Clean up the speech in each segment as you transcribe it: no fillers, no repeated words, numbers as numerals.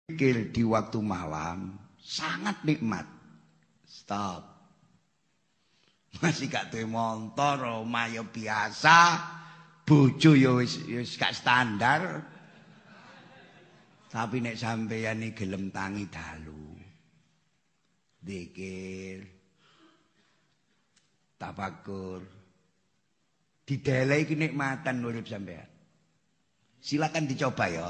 Zikir di waktu malam sangat nikmat. Stop. Masih gak duwe montor, omah ya biasa, bojo ya wis gak standar. Tapi nek sampeyan iki gelem tangi dalu. Zikir, tafakur, dideleh kenikmatan urip sampeyan. Silakan dicoba ya.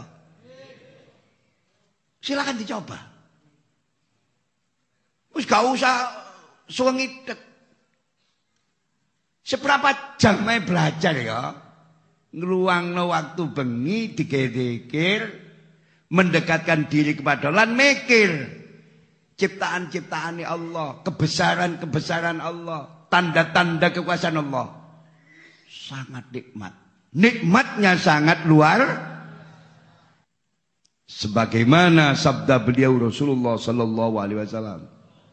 Silakan dicoba. Wis gak usah suwengidet. Seberapa jam main belajar ya. Ngeluangno waktu bengi dikir-dikir, mendekatkan diri kepada Allah, mikir ciptaan-ciptaan Allah, kebesaran-kebesaran Allah, tanda-tanda kekuasaan Allah. Sangat nikmat. Nikmatnya sangat luar. Sebagaimana sabda beliau Rasulullah sallallahu alaihi wasallam.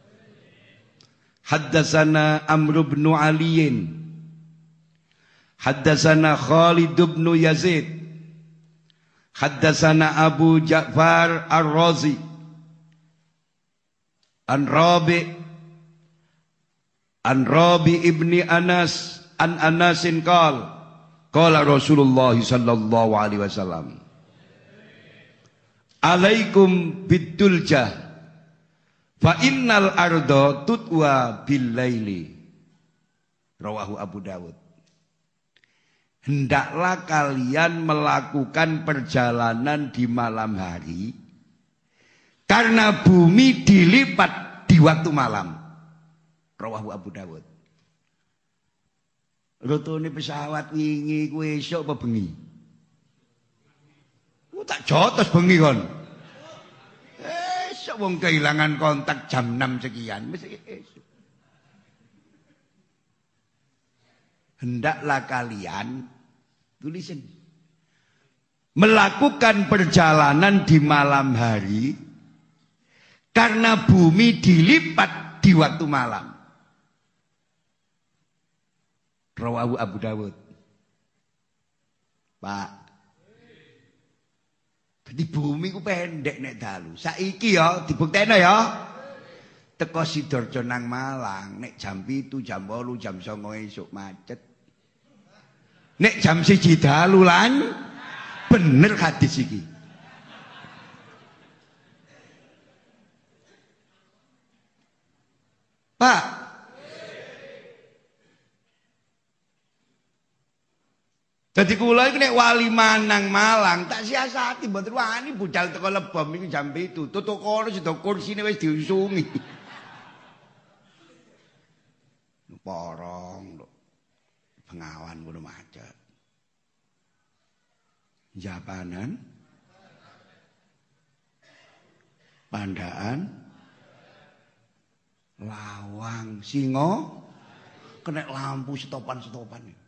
Haddatsana Amr bin Ali, haddatsana Khalid bin Yazid, haddatsana Abu Ja'far Ar-Razi, an Rabi ibni Anas, an Anasin qala Rasulullah sallallahu alaihi wasallam. Alaikum biduljah fa innal arda tutwa bil laili. Rawahu Abu Dawud. Hendaklah kalian melakukan perjalanan di malam hari karena bumi dilipat di waktu malam. Rawahu Abu Dawud. Rutune pesawat wingi kuwi esuk apa bengi? Tak jotos bengi kon. Esok wong kehilangan kontak jam 6 sekian. Mesti esok. Hendaklah kalian tulisin melakukan perjalanan di malam hari karena bumi dilipat di waktu malam. Rawahu Abu Dawud. Pak, di bumi ku pendek nek dalu. Saiki ya dibuktekno ya. Teko Sidoarjo nang Malang nek jam 7, jam 8, jam 9 esuk macet. Nek jam 1 dalu lan bener hadis iki. Pak, jadi kula iki nek wali manang Malang tak siasati mboten wani budal teko Lebom iki jam 7. Tutuk kono sida kursine wis diusungi. Porong lho. Bengawan ngono macet. Japanan, Pandaan, Lawang, Singo, kena lampu setopan-setopan.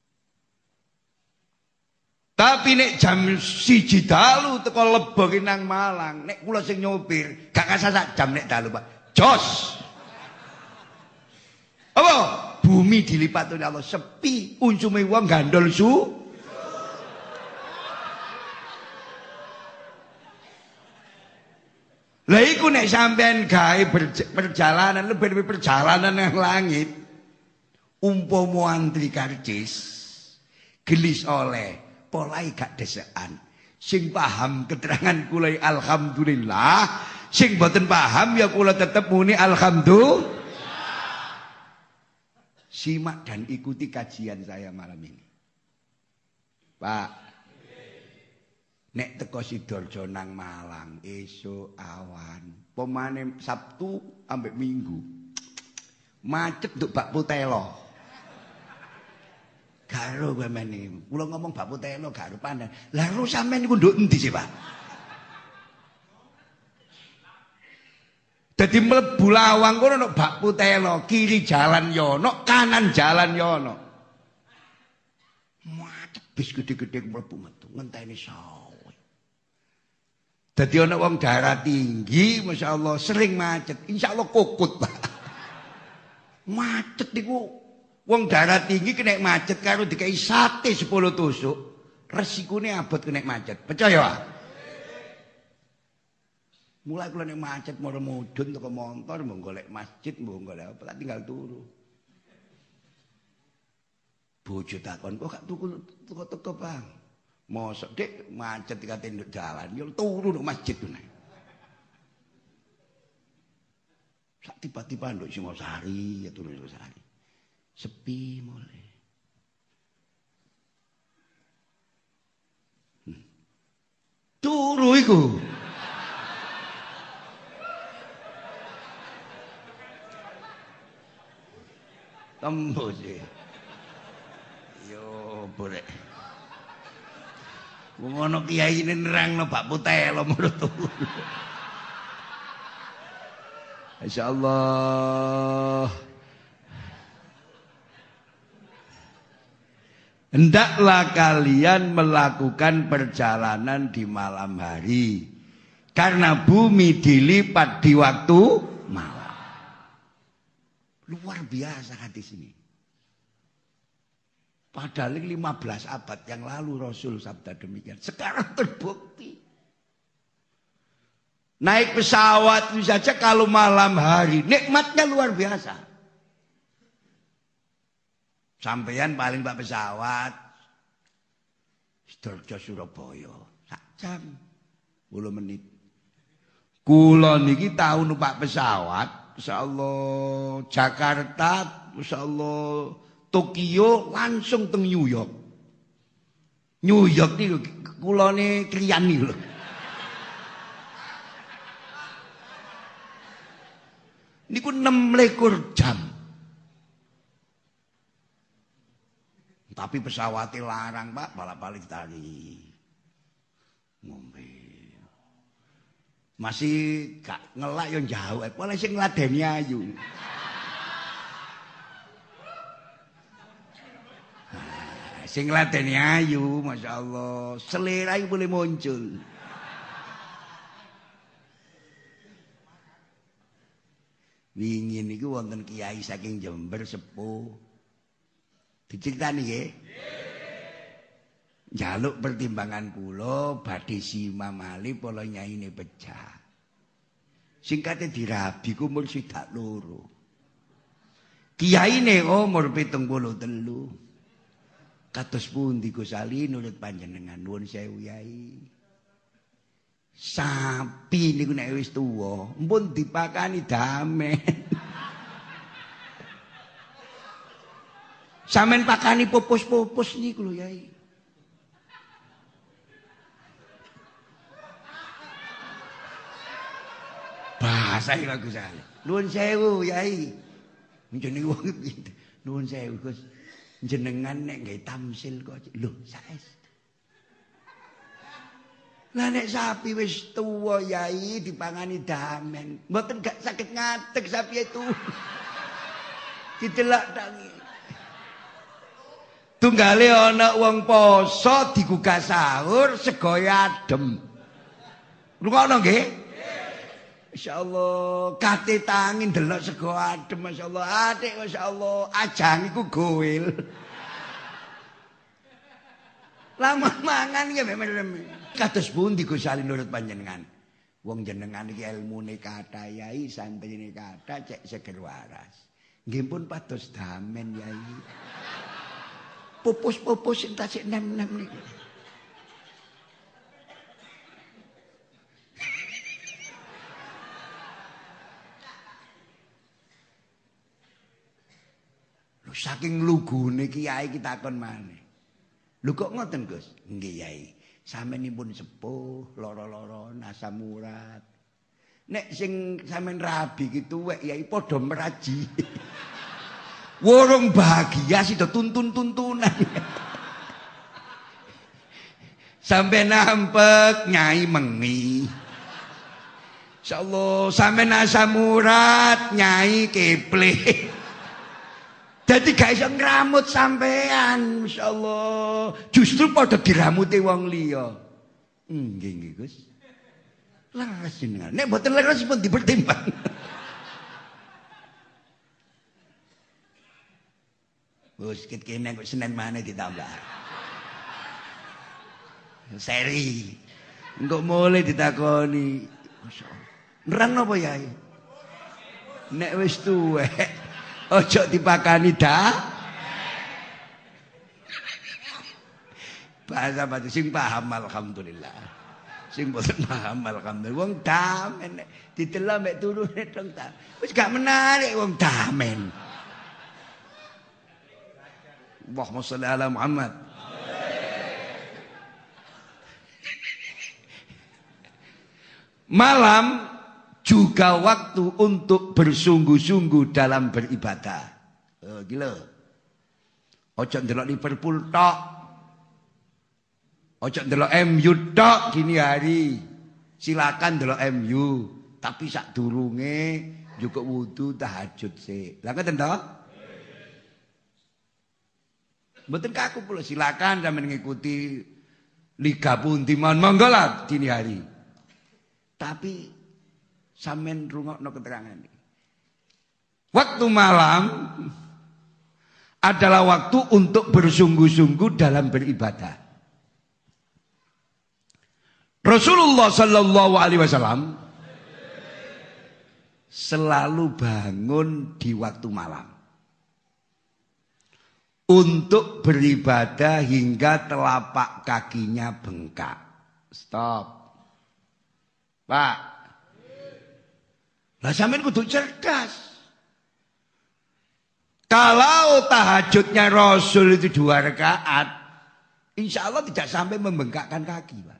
Tapi nek jam 1 dalu teko Lebong nang Malang, nek kula sing nyopir, gak kasasak jam nek dalu, Pak. Jos. Apa? Bumi dilipat oleh Allah, sepi, uncume wong gandol su. Lah iku nek sampean gawe perjalanan lebih perjalanan nang langit, umpama antri karcis, gelis oleh polai gak desekan. Sing paham keterangan kula alhamdulillah, sing boten paham ya kula tetep muni alhamdulillah. Simak dan ikuti kajian saya malam ini. Pak, nek teko Sidoarjo nang Malang esuk awan, pemane Sabtu ambek Minggu. Macet nduk bak putelo. Garo pemene. Kula ngomong bak putelo garo pandang. Lah ru sampean niku nduk endi sih, Pak? Dadi mlebu Lawang kono nek bak putelo, kiri jalan yono, kanan jalan yono. Macet bis gede-gede mlebu metu ngenteni sawe. Dadi ana wong daerah tinggi, masyaallah sering macet. Insyaallah kokut, Pak. Macet niku wong daerah tinggi kena macet karo dikai sate 10 tusuk, resikune abot kena macet. Percaya, Pak? Mulai kula nek macet mara mudhun teko montor mbok golek masjid mbok golek apa tak tinggal turu. Bojo takon kok gak tuku teko Bang. Mosok Dik macet kate nduk dalan yo turu nduk masjid meneh. Sak tiba-tiba nduk Singosari ya turu Singosari. Sepi mulai. Turu iku. Tembus iki. Yo boleh. Ngono kiai nerangno bak putelo menurutku. Insyaallah. Hendaklah kalian melakukan perjalanan di malam hari. Karena bumi dilipat di waktu malam. Luar biasa hadis ini. Padahal 15 abad yang lalu Rasul sabda demikian. Sekarang terbukti. Naik pesawat itu saja kalau malam hari. Nikmatnya luar biasa. Sampeyan paling pak pesawat. Sidoarjo Surabaya. 1 jam. 10 menit. Kula niki tau numpak pesawat. Masyaallah Jakarta. Masyaallah Tokyo langsung teng New York. New York niku kulane kriyan niku lho. Niku 26 jam. Tapi pesawatnya larang, Pak, balap-balik tadi. Ngombe. Masih gak ngelak yang jauh, boleh sing ngladeni ayu. Sing ngladeni ayu, Masya Allah. Selera itu boleh muncul. Wingi niku wonten kiai saking Jember sepuh. Diceritani nggih. Njaluk pertimbangan kula badhe Imam Ali pala nyaine pecah. Singkate dirabi ku umur 32. Kiyaine umur 73. Kados pundi Gus Ali nurut panjenengan nuwun sewu Yai. Sapi niku nek wis tuwa, mpun dipakani damen. Sampeyan pakani pupus-pupus niku lho Yai. Bahasa iki Gus Ali. Nuwun sewu Yai. Njenengan wong pinter. Nuwun sewu Gus. Jenengan nek nggih tamsil kok lho saestu. Lah nek sapi wis tuwa Yai dipangani damen, mboten gak sakit ngadeg sapi itu. Didelok tangi. Tunggale ana wong poso digugah sahur sego adem. Lungono nggih? Masyaallah, kate tangi ndelok sego adem masyaallah. Atik masyaallah, ajang iku goil. Lama mangan ya memang. Kados pundi Gus Ali nurut panjenengan. Wong jenengan iki ilmune kathah Yai, santrine kathah cek seger waras. Nggih pun pados damen Yai. Pupus-pupus sing tasik nem-nem niku. Lho saking lugune kiai kita takon maneh. Lho kok ngoten Gus? Nggih Yai. Sampeyanipun sepuh, loro-loro asam urat. Nek sing sampeyan rabi ki tuwek Yai padha meraji. Wurung bahagia sida tuntun-tuntunan. Sampai nampek Nyai mengi. Insyaallah sampeyan asam urat Nyai keple. Dadi gak iso ngramut sampean, masyaallah. Justru padha diramuti wong liya. Nggih nggih Gus. Leres jenengan. Nek mboten leres pun dipertimbang. Gus kit kene kok Senin maneh ditambah. Seri. Engko mulai ditakoni. Masyaallah. Nerang napa yai? Nek wis tuwek ojo dipakani dah. Bahasa sing paham alhamdulillah. Sing boten paham alhamdulillah. Wong damen didelok mek turune tok ta. Wis gak menarik wong damen. Allahumma sholli ala Muhammad. Malam juga waktu untuk bersungguh-sungguh dalam beribadah. Gila. Ojo ndelok Liverpool tok. Ojo ndelok MU tok dini hari. Silakan ndelok MU, tapi sak durunge juga wudu tahajud sik. Lah ngoten to? Mboten kaku pula silakan sampeyan ngikuti liga pundi mawon monggo lah dini hari. Tapi sampeyan rungokno keterangan iki. Waktu malam adalah waktu untuk bersungguh-sungguh dalam beribadah. Rasulullah sallallahu alaihi wasallam selalu bangun di waktu malam untuk beribadah hingga telapak kakinya bengkak. Stop. Pak. Lah sampean kudu cerdas. Kalau tahajudnya Rasul itu 2 rakaat, insya Allah tidak sampai membengkakkan kaki, Pak.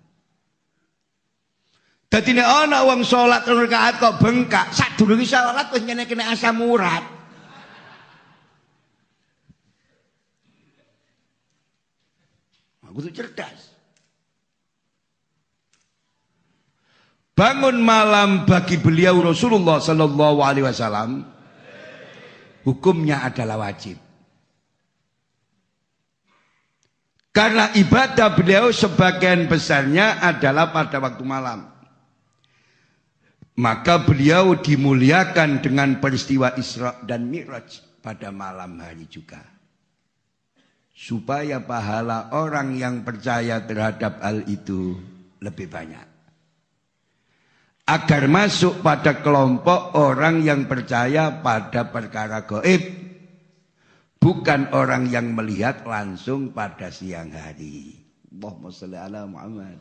Dadi nek ana wong salat 3 rakaat kok bengkak, sadurunge salat wis kena asam urat. Aku tuh cerdas. Bangun malam bagi beliau Rasulullah sallallahu alaihi wasallam hukumnya adalah wajib. Karena ibadah beliau sebagian besarnya adalah pada waktu malam. Maka beliau dimuliakan dengan peristiwa Isra dan Mi'raj pada malam hari juga. Supaya pahala orang yang percaya terhadap hal itu lebih banyak. Agar masuk pada kelompok orang yang percaya pada perkara gaib. Bukan orang yang melihat langsung pada siang hari. Allahumma sholli ala Muhammad.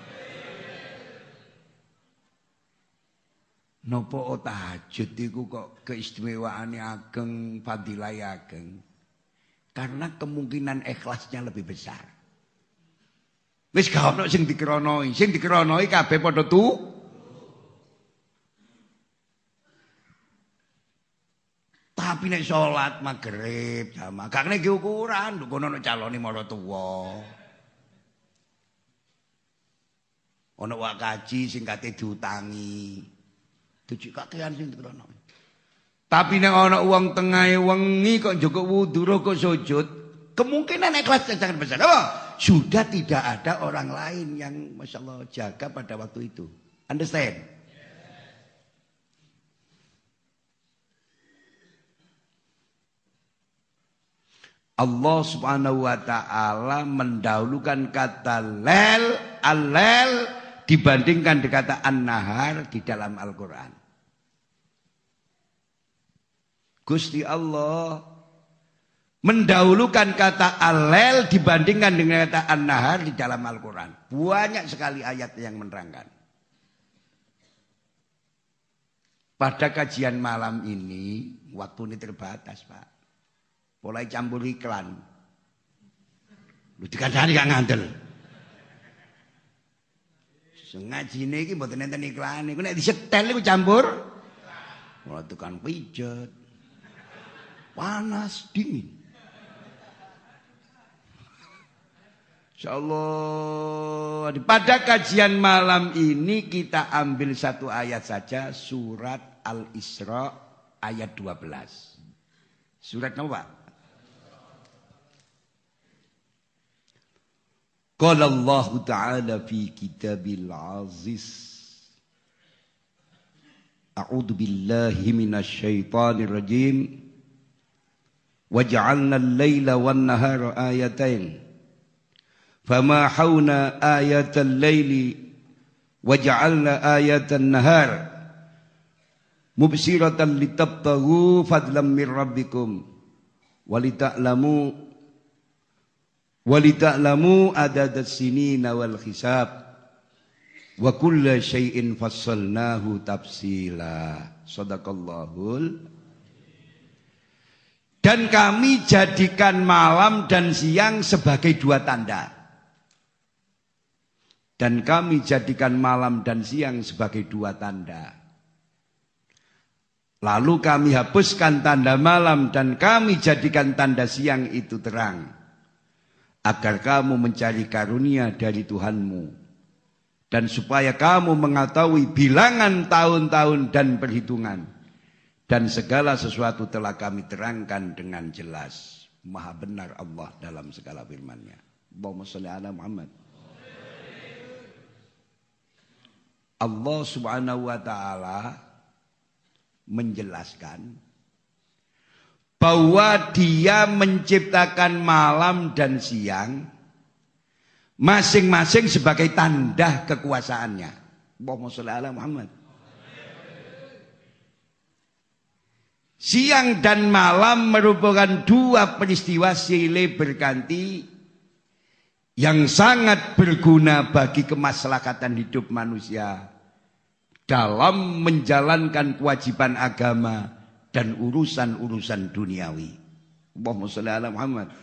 Napa tahajud iku kok keistimewaane ageng, fadilah ageng. Karena kemungkinan ikhlasnya lebih besar. Wis gak ono sing dikronoi, kabeh padha Tapi nek salat magrib jamaah, gak kena ukuran, lho kono calone mara tuwa. Ono wak kaji sing kate diutangi. Dujuk kakean sing dikrono. Tapi nek ana wong tengahe wengi kok njukuk wudu kok sujud, kemungkinan ikhlas sangat besar. Oh, sudah tidak ada orang lain yang masyaallah jaga pada waktu itu. Understand? Allah subhanahu wa ta'ala mendahulukan kata lel, al-lel dibandingkan dengan kata an-nahar di dalam Al-Quran. Gusti Allah mendahulukan kata al-lel dibandingkan dengan kata an-nahar di dalam Al-Quran. Banyak sekali ayat yang menerangkan. Pada kajian malam ini, waktu ini terbatas, Pak. Mulai campur iklan. Lu dikandani gak ngandel. Ngajine iki mboten enten iklan. Iku nek disetel iku campur. Mulai tukang pijet. Panas dingin. Insyaallah pada kajian malam ini kita ambil satu ayat saja, surat Al-Isra ayat 12. Surat apa, Pak? Qala Allah Ta'ala fi kitabil aziz. A'udzu billahi minasy syaithanir rajim. Waj'alna al-laila wan-nahara ayatain. Fama hauna ayatal laili waj'alna ayatan nahar mubsiratan litabtaghu fadlam mir rabbikum Walita'lamu adadat sinina wal hisab wa kulla syai'in fassalnahu tafsila. Shadaqallahul. Dan kami jadikan malam dan siang sebagai dua tanda. Dan kami jadikan malam dan siang sebagai dua tanda. Lalu kami hapuskan tanda malam dan kami jadikan tanda siang itu terang. Agar kamu mencari karunia dari Tuhanmu. Dan supaya kamu mengetahui bilangan tahun-tahun dan perhitungan. Dan segala sesuatu telah kami terangkan dengan jelas. Maha benar Allah dalam segala firman-Nya. Allahumma sholli ala Muhammad. Allah subhanahu wa ta'ala menjelaskan bahwa Dia menciptakan malam dan siang masing-masing sebagai tanda kekuasaannya. Allahumma sholli ala Muhammad. Siang dan malam merupakan dua peristiwa silih berganti yang sangat berguna bagi kemaslahatan hidup manusia dalam menjalankan kewajiban agama dan urusan-urusan duniawi. Allahumma sholli ala Muhammad.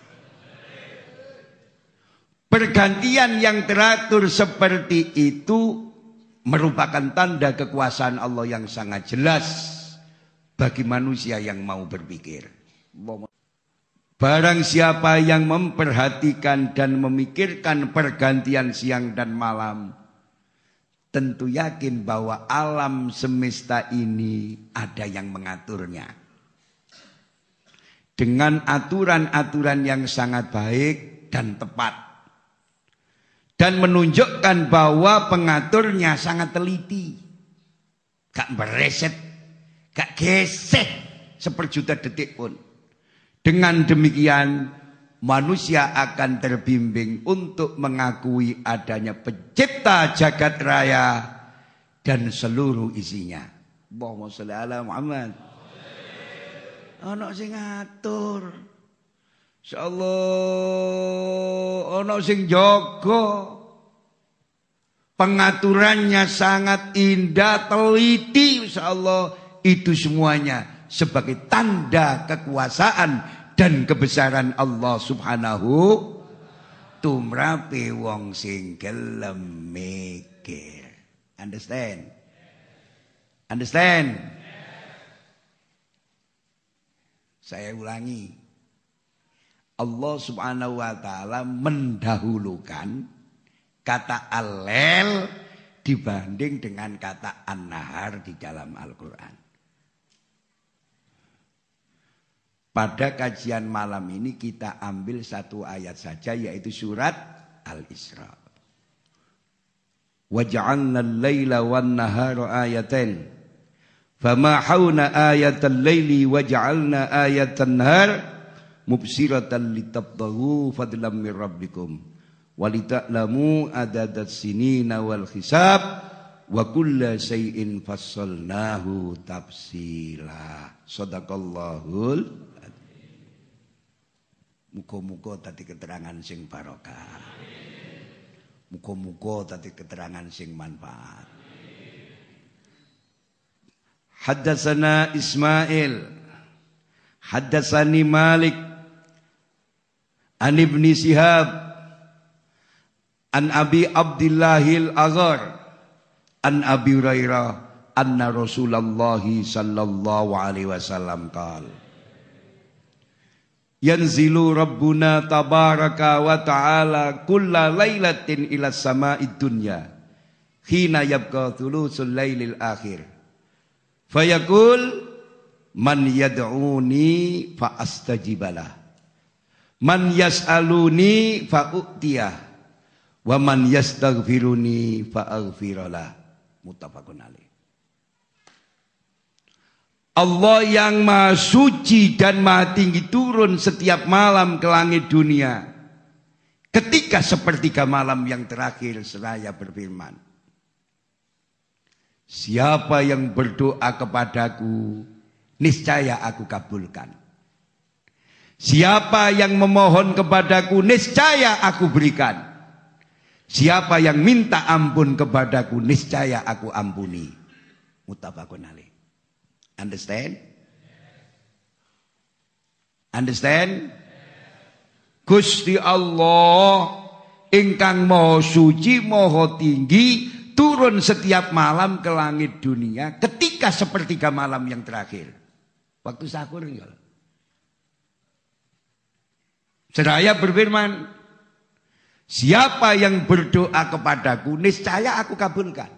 Pergantian yang teratur seperti itu merupakan tanda kekuasaan Allah yang sangat jelas bagi manusia yang mau berpikir. Barang siapa yang memperhatikan dan memikirkan pergantian siang dan malam, tentu yakin bahwa alam semesta ini ada yang mengaturnya. Dengan aturan-aturan yang sangat baik dan tepat. Dan menunjukkan bahwa pengaturnya sangat teliti. Gak bereset, gak gesek seperjuta detik pun. Dengan demikian manusia akan terbimbing untuk mengakui adanya pencipta jagat raya dan seluruh isinya. Allahumma sholli ala Muhammad. Ana sing ngatur. Insyaallah ana sing jaga. Pengaturannya sangat indah, teliti, insyaallah itu semuanya sebagai tanda kekuasaan dan kebesaran Allah subhanahu tumrape wong sing gelem mikir. Understand? Understand? Saya ulangi. Allah subhanahu wa ta'ala mendahulukan kata al-lail dibanding dengan kata an-nahar di dalam Al-Quran. Pada kajian malam ini kita ambil satu ayat saja yaitu surat Al-Isra. Waja'alna al-laila wan-nahara ayatain. Famahawna ayatal laili waja'alna ayatan nahar mubsiratan litabtaghu fadlan min rabbikum walita'lamu adadat sinina wal hisab wa kulla syai'in fassalnahu tafsila. Shadaqallahul. Muga-muga tadi keterangan sing barokah. Muga-muga tadi keterangan sing manfaat. Haddatsana Ismail, haddatsani Malik, an Ibni Shihab, an Abi Abdillahil Aghar, an Abi Hurairah, anna Rasulullah sallallahu alaihi wasallam qala yanzilu Rabbuna tabaraka wa ta'ala kulla lailatin ila sama'id dunya khina yabqa thulusul lailil akhir fayaqul man yad'uni fa astajibalah man yas'aluni fa u'tiyah wa man yastaghfiruni fa aghfiralah. Muttafaqun alaih. Allah yang maha suci dan maha tinggi turun setiap malam ke langit dunia. Ketika sepertiga malam yang terakhir seraya berfirman. Siapa yang berdoa kepadaku, niscaya aku kabulkan. Siapa yang memohon kepadaku, niscaya aku berikan. Siapa yang minta ampun kepadaku, niscaya aku ampuni. Muttafaqun alaih. Understand? Understand? Gusti Allah ingkang maha suci, maha tinggi, turun setiap malam ke langit dunia ketika sepertiga malam yang terakhir. Waktu sahur enggak? Seraya berfirman, siapa yang berdoa kepadaku, niscaya aku kabulkan.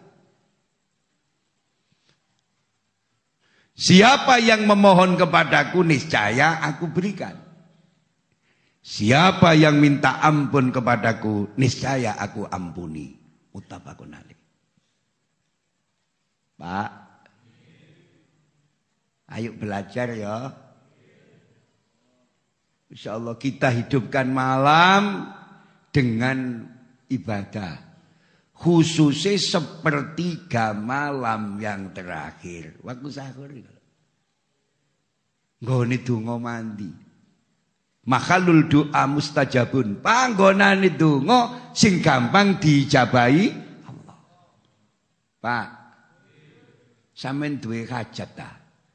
Siapa yang memohon kepadaku, niscaya aku berikan. Siapa yang minta ampun kepadaku, niscaya aku ampuni. Muttafaqun alaih. Pak, ayo belajar ya. Insyaallah kita hidupkan malam dengan ibadah. Khususnya sepertiga malam yang terakhir. Waktu sahur. Nggone donga mandi. Makhalul doa mustajabun. Panggonane donga sing gampang diijabahi Allah. Pak, sampean duwe hajat ta?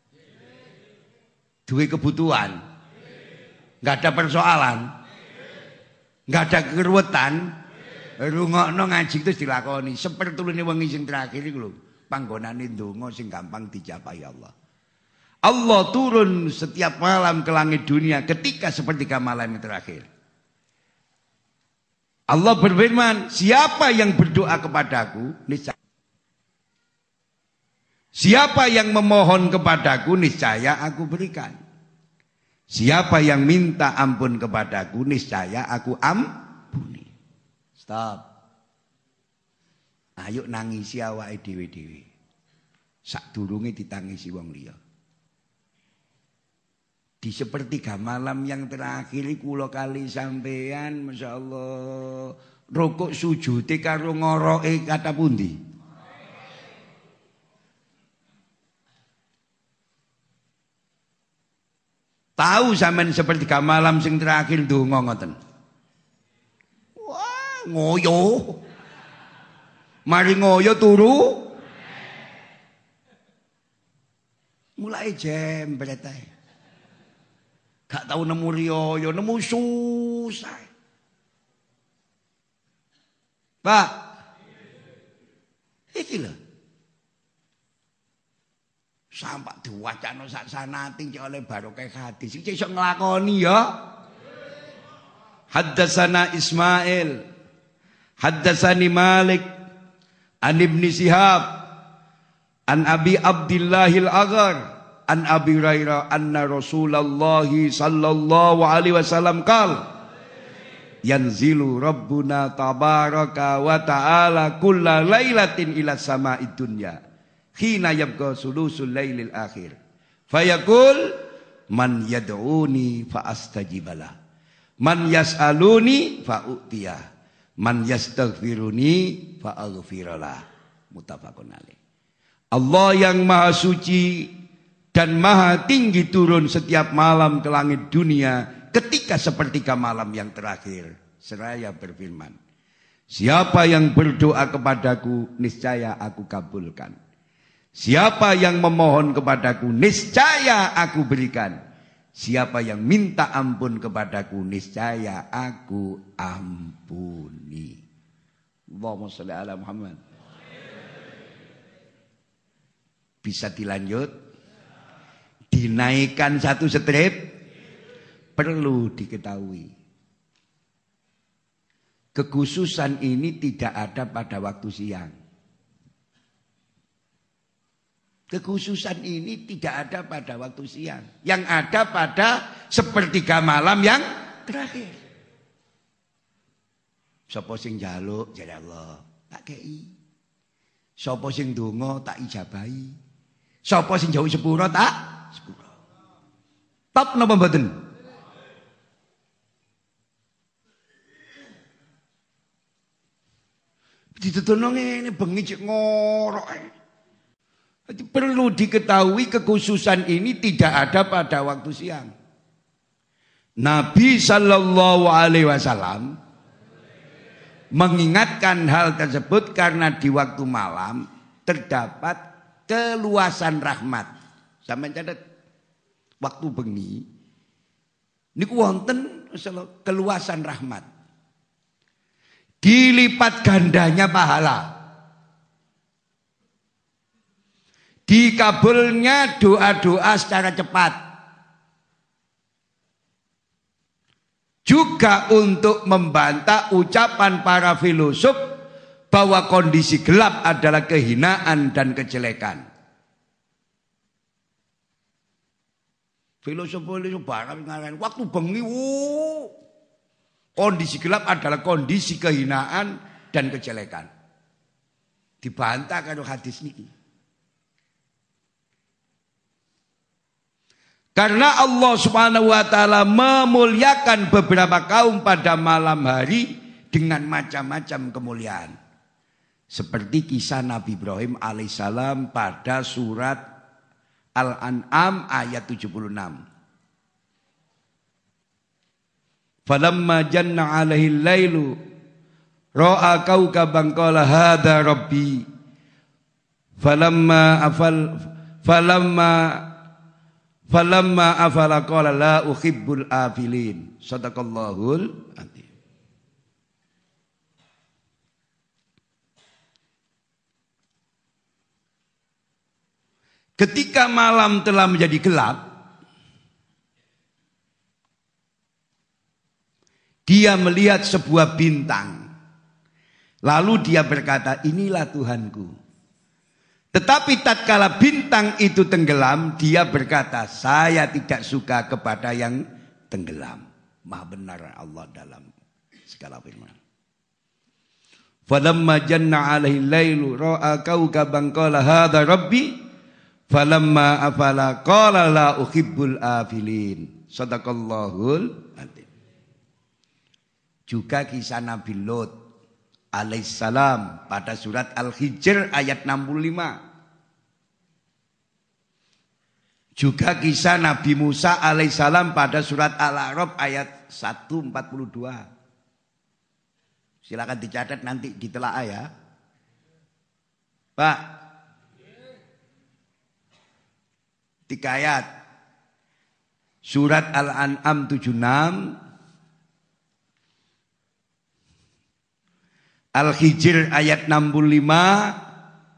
Duwe kebutuhan? Enggak ada persoalan? Enggak ada keruwetan? Rungokno ngaji terus dilakoni. Sepertulune wengi sing terakhir iku lho, panggonane donga sing gampang dijabahi Allah. Allah turun setiap malam ke langit dunia ketika sepertiga malam yang terakhir. Allah berfirman, siapa yang berdoa kepadaku, niscaya. Siapa yang memohon kepadaku, niscaya aku berikan. Siapa yang minta ampun kepadaku, niscaya aku ampuni. Stop. Ayo nangisi awake dhewe-dhewe. Sadurunge ditangisi wong liya. Di sepertiga malam yang terakhir kula kali sampean masyaallah rukuk sujute karo ngoroke kata pundi? Tahu sampean sepertiga malam sing terakhir ndonga ngoten. Wah, ngoyo. Mari ngoyo turu. Mulai jembret ae. Gak tahu nemu riyo, nemu susah. Pak, iki lho. Sampak diwacana sak sanati oleh barokah hadis. Iki iso nglakoni ya. Haddatsana Ismail, haddatsani Malik, an Ibnu Shihab, an Abi Abdillahil Aghar, an Abi Hurairah anna Rasulullah sallallahu alaihi wasallam qala yanzilu rabbuna tabaraka wa ta'ala kulla lailatin ila sama'id dunya khina yabqa sulusul lailil akhir fayaqul man yad'uni fa astajibalah man yas'aluni fa u'tiyah man yastaghfiruni fa aghfiralah. Muttafaqun alaih. Allah yang maha suci dan maha tinggi turun setiap malam ke langit dunia ketika sepertiga malam yang terakhir. Seraya berfirman, siapa yang berdoa kepadaku, niscaya aku kabulkan. Siapa yang memohon kepadaku, niscaya aku berikan. Siapa yang minta ampun kepadaku, niscaya aku ampuni. Allahumma sholli ala Muhammad. Bisa dilanjut? Dinaikkan satu strip? Perlu diketahui. Kekhususan ini tidak ada pada waktu siang. Kekhususan ini tidak ada pada waktu siang. Yang ada pada sepertiga malam yang terakhir. Sapa sing njaluk jare Allah, tak kei. Sapa sing ndonga tak ijabahi. Sapa sing jauh sepuro tak sepuro. Top napa mboten? Ditedono ngene bengi cek ngorok. Jadi perlu diketahui kekhususan ini tidak ada pada waktu siang. Nabi Sallallahu Alaihi Wasallam mengingatkan hal tersebut karena di waktu malam terdapat keluasan rahmat. Sampai catat waktu bengi niku wonten keluasan rahmat. Dilipat gandanya pahala. Dikabulnya doa-doa secara cepat. Juga untuk membantah ucapan para filosof bahwa kondisi gelap adalah kehinaan dan kejelekan. Filosof barang ngaran waktu bengi kondisi gelap adalah kondisi kehinaan dan kejelekan. Dibantah karo hadis niki. Karena Allah Subhanahu wa taala memuliakan beberapa kaum pada malam hari dengan macam-macam kemuliaan. Seperti kisah Nabi Ibrahim alaihissalam pada surat Al-An'am ayat 76. Falamma janna alaihi lailu ra'a kaukaban qala hadza rabbi falamma afala qala la uhibbul afilin. Shadaqallahul azim. Ketika malam telah menjadi gelap, dia melihat sebuah bintang. Lalu dia berkata, inilah Tuhanku. Tetapi tatkala bintang itu tenggelam, dia berkata, saya tidak suka kepada yang tenggelam. Maha benar Allah dalam segala firman. Falamma janna alaihi lailu ra'a kaukaban qala hadza rabbi falamma afala qala la uhibbul afilin. Shadaqallahul azim. Juga kisah Nabi Lot alaihissalam pada surat Al-Hijr ayat 65. Juga kisah Nabi Musa alaihissalam pada surat Al-A'raf ayat 142. Silakan dicatat nanti ditelaah ya. Pak. 3 ayat. Surat Al-An'am 76. Al-Hijr ayat 65.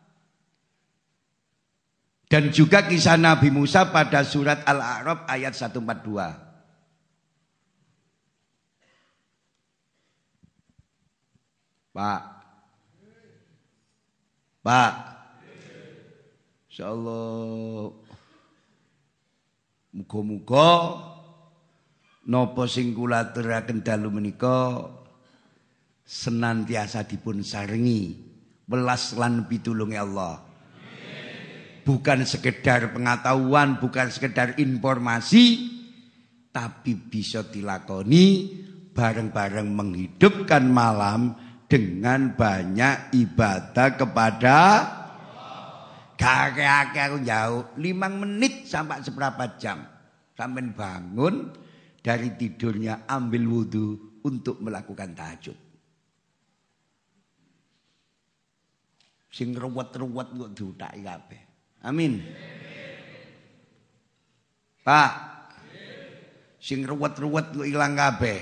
Dan juga kisah Nabi Musa pada surat Al-A'raf ayat 142. Pak. Insyaallah muga-muga napa sing kula aturaken dalu menika senantiasa dipun sarengi welas lan pitulunge Allah. Bukan sekedar pengetahuan, bukan sekedar informasi, tapi bisa dilakoni bareng-bareng menghidupkan malam dengan banyak ibadah kepada kakek-kakek aku jauh 5 menit sampai seberapa jam. Sampai bangun dari tidurnya ambil wudhu untuk melakukan tahajud. Sing ruwet-ruwet kok diutaki kabeh. Amin. Pak. Sing ruwet-ruwet kok ilang kabeh.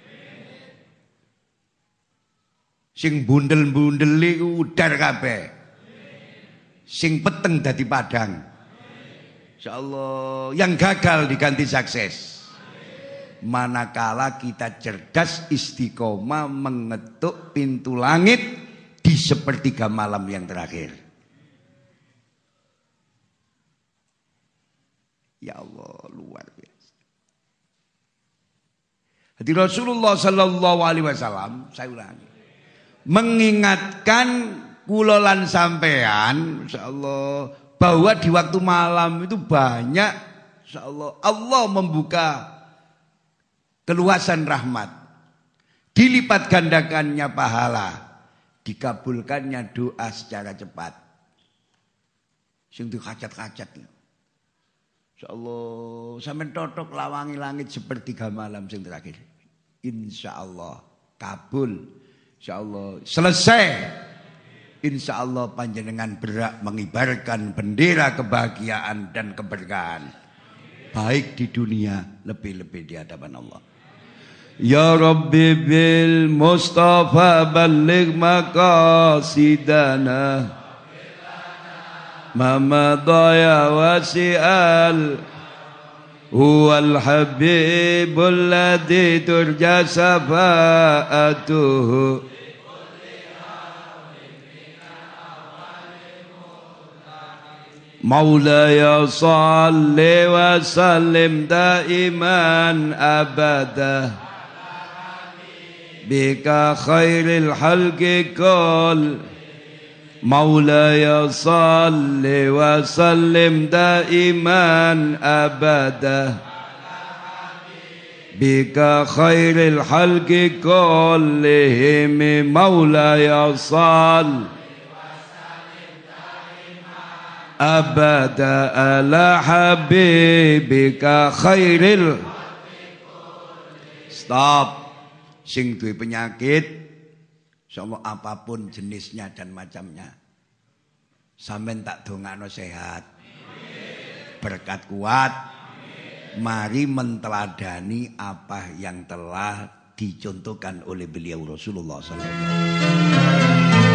Sing bundel-bundel iku udar kabeh. Sing peteng dadi padang. Insyaallah yang gagal diganti sukses. Manakala kita cerdas istiqomah mengetuk pintu langit di sepertiga malam yang terakhir. Ya Allah, luar biasa. Jadi Rasulullah Sallallahu Alaihi Wasallam, saya ulangi, mengingatkan kula lan sampean, insyaallah, bahwa di waktu malam itu banyak, insyaallah, Allah membuka keluasan rahmat, dilipat gandakannya pahala, dikabulkannya doa secara cepat. sing dikacet-kacet. Insyaallah sampean totok lawangi langit sepertiga malam sing terakhir. Insyaallah kabul. Insyaallah selesai. Insyaallah panjenengan berhak mengibarkan bendera kebahagiaan dan keberkahan. Baik di dunia lebih-lebih di hadapan Allah. Ya Rabbi bil Mustafa balligh maqasidana Mama daya wasi'al Huwal habibul ladhi turja safa'atuhu Maulaya salli wa sallim daiman abada Bika khairil halqi kul Maulaya salli wa sallim daiman abada Bika khairil halqi kullihim Maulaya salli abada ala habibika khairil. Stop. Sing duwe penyakit insyaallah apapun jenisnya dan macamnya sampean tak dongakno sehat berkat kuat. Mari menteladani apa yang telah dicontohkan oleh beliau Rasulullah sallallahu alaihi wasallam.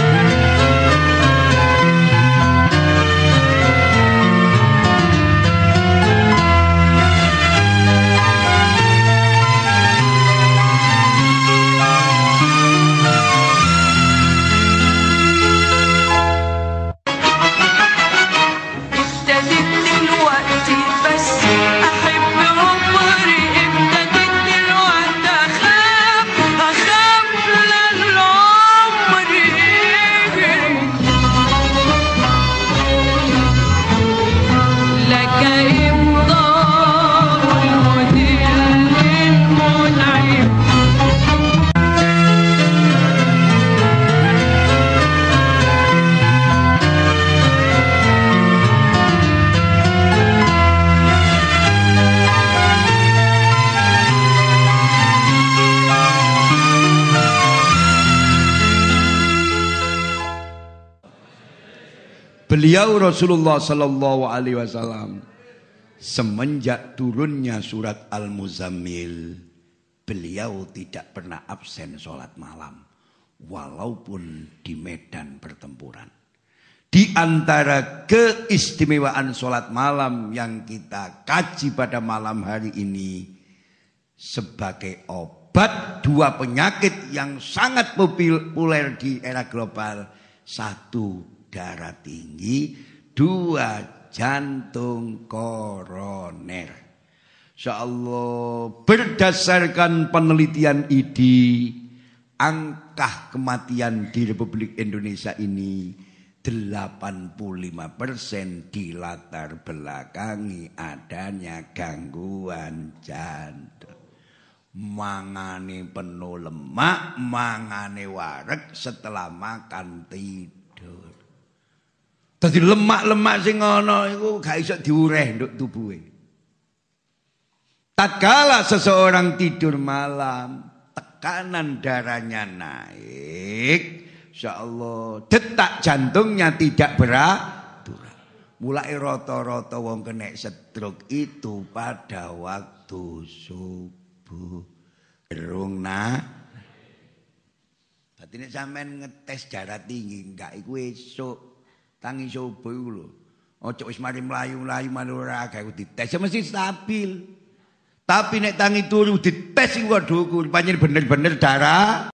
Beliau Rasulullah sallallahu alaihi wasallam semenjak turunnya surat Al-Muzammil beliau tidak pernah absen sholat malam walaupun di medan pertempuran. Di antara keistimewaan sholat malam yang kita kaji pada malam hari ini sebagai obat dua penyakit yang sangat populer di era global. Satu, darah tinggi, dua, jantung koroner. Insyaallah berdasarkan penelitian IDI, angka kematian di Republik Indonesia ini 85% dilatar belakangi adanya gangguan jantung. Mangane penuh lemak, mangane wareg, setelah makan tidur. Dadi lemak-lemak sing ana iku gak iso diureh nduk tubuhe. Tatkala seseorang tidur malam, tekanan darahnya naik, insyaallah detak jantungnya tidak beraturan. Mulai rata-rata wong kena stroke itu pada waktu subuh. Gerung Dadi nek sampean ngetes darah tinggi enggak iku esuk tangi subuh iku lho. Ojo wis mari mlayu-mlayu ora gawe dites mesti stabil. Tapi nek tangi turu dites iku dhuwur pancen bener-bener darah